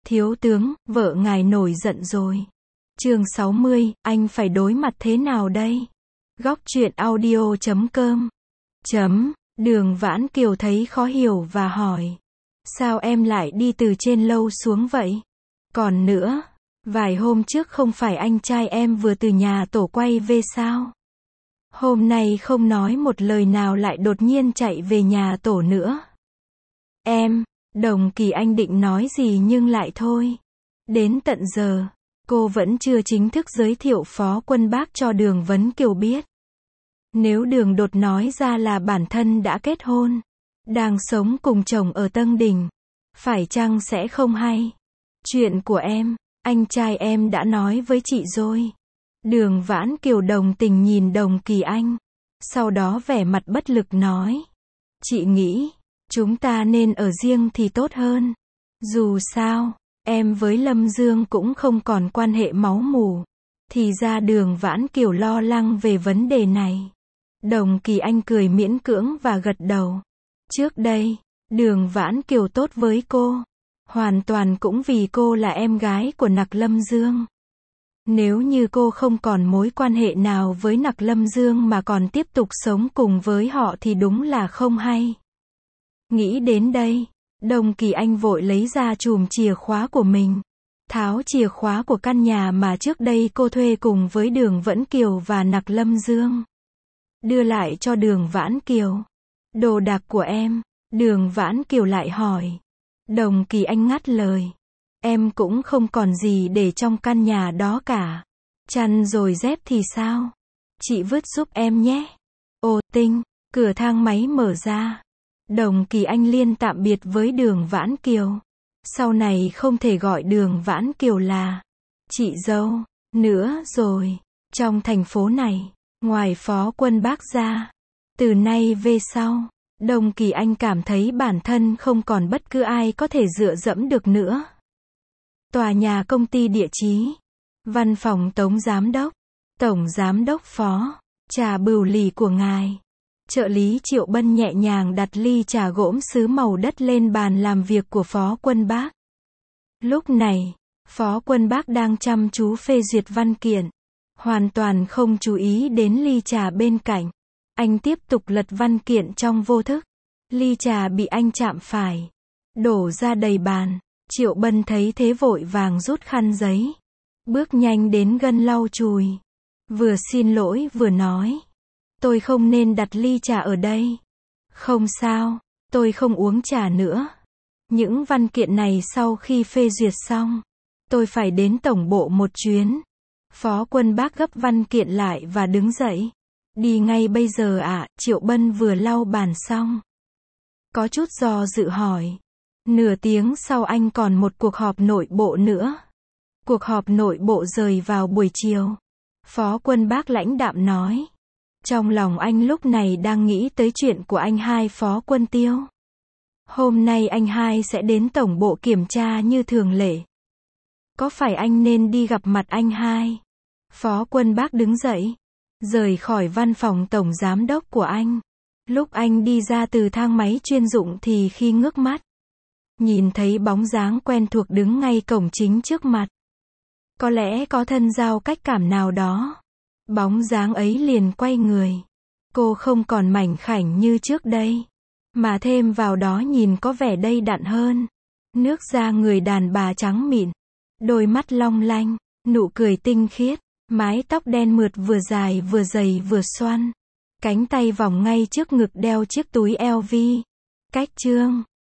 Thiếu tướng, vợ ngài nổi giận rồi. Chương 60, anh phải đối mặt thế nào đây? Góc truyện audio.com. Đường Vãn Kiều thấy khó hiểu và hỏi. Sao em lại đi từ trên lâu xuống vậy? Còn nữa, vài hôm trước không phải anh trai em vừa từ nhà tổ quay về sao? Hôm nay không nói một lời nào lại đột nhiên chạy về nhà tổ nữa. Đồng Kỳ Anh định nói gì nhưng lại thôi. Đến tận giờ, cô vẫn chưa chính thức giới thiệu Phó Quân Bác cho Đường Vấn Kiều biết. Nếu Đường Đột nói ra là bản thân đã kết hôn, đang sống cùng chồng ở Tân Đình, phải chăng sẽ không hay? Chuyện của em, anh trai em đã nói với chị rồi. Đường Vãn Kiều đồng tình nhìn Đồng Kỳ Anh, sau đó vẻ mặt bất lực nói. Chị nghĩ, chúng ta nên ở riêng thì tốt hơn. Dù sao, em với Lâm Dương cũng không còn quan hệ máu mủ. Thì ra Đường Vãn Kiều lo lắng về vấn đề này. Đồng Kỳ Anh cười miễn cưỡng và gật đầu. Trước đây, Đường Vãn Kiều tốt với cô. Hoàn toàn cũng vì cô là em gái của Nặc Lâm Dương. Nếu như cô không còn mối quan hệ nào với Nặc Lâm Dương mà còn tiếp tục sống cùng với họ thì đúng là không hay. Nghĩ đến đây, Đồng Kỳ Anh vội lấy ra chùm chìa khóa của mình. Tháo chìa khóa của căn nhà mà trước đây cô thuê cùng với Đường Vẫn Kiều và Nặc Lâm Dương. Đưa lại cho Đường Vãn Kiều. Đồ đạc của em, Đường Vãn Kiều lại hỏi. Đồng Kỳ Anh ngắt lời. Em cũng không còn gì để trong căn nhà đó cả. Chăn rồi dép thì sao? Chị vứt giúp em nhé. Ô Tinh, cửa thang máy mở ra. Đồng Kỳ Anh liên tạm biệt với Đường Vãn Kiều. Sau này không thể gọi Đường Vãn Kiều là chị dâu nữa rồi. Trong thành phố này, ngoài Phó Quân Bác ra, từ nay về sau, Đồng Kỳ Anh cảm thấy bản thân không còn bất cứ ai có thể dựa dẫm được nữa. Tòa nhà công ty địa chí, văn phòng Tổng Giám đốc Phó, trà bửu lì của ngài. Trợ lý Triệu Bân nhẹ nhàng đặt ly trà gốm sứ màu đất lên bàn làm việc của Phó Quân Bác. Lúc này, Phó Quân Bác đang chăm chú phê duyệt văn kiện, hoàn toàn không chú ý đến ly trà bên cạnh. Anh tiếp tục lật văn kiện trong vô thức. Ly trà bị anh chạm phải, đổ ra đầy bàn. Triệu Bân thấy thế vội vàng rút khăn giấy, bước nhanh đến gân lau chùi. Vừa xin lỗi vừa nói. Tôi không nên đặt ly trà ở đây. Không sao, tôi không uống trà nữa. Những văn kiện này sau khi phê duyệt xong, tôi phải đến tổng bộ một chuyến. Phó Quân Bác gấp văn kiện lại và đứng dậy. Đi ngay bây giờ ạ? Triệu Bân vừa lau bàn xong, có chút do dự hỏi. Nửa tiếng sau anh còn một cuộc họp nội bộ nữa. Cuộc họp nội bộ rời vào buổi chiều. Phó Quân Bác lãnh đạm nói. Trong lòng anh lúc này đang nghĩ tới chuyện của anh hai Phó Quân Tiêu. Hôm nay anh hai sẽ đến tổng bộ kiểm tra như thường lệ. Có phải anh nên đi gặp mặt anh hai? Phó Quân Bác đứng dậy, rời khỏi văn phòng Tổng Giám đốc của anh. Lúc anh đi ra từ thang máy chuyên dụng thì khi ngước mắt, nhìn thấy bóng dáng quen thuộc đứng ngay cổng chính trước mặt. Có lẽ có thân giao cách cảm nào đó. Bóng dáng ấy liền quay người. Cô không còn mảnh khảnh như trước đây, mà thêm vào đó nhìn có vẻ đầy đặn hơn. Nước da người đàn bà trắng mịn, đôi mắt long lanh, nụ cười tinh khiết, mái tóc đen mượt vừa dài vừa dày vừa xoăn. Cánh tay vòng ngay trước ngực đeo chiếc túi LV. Cách trương,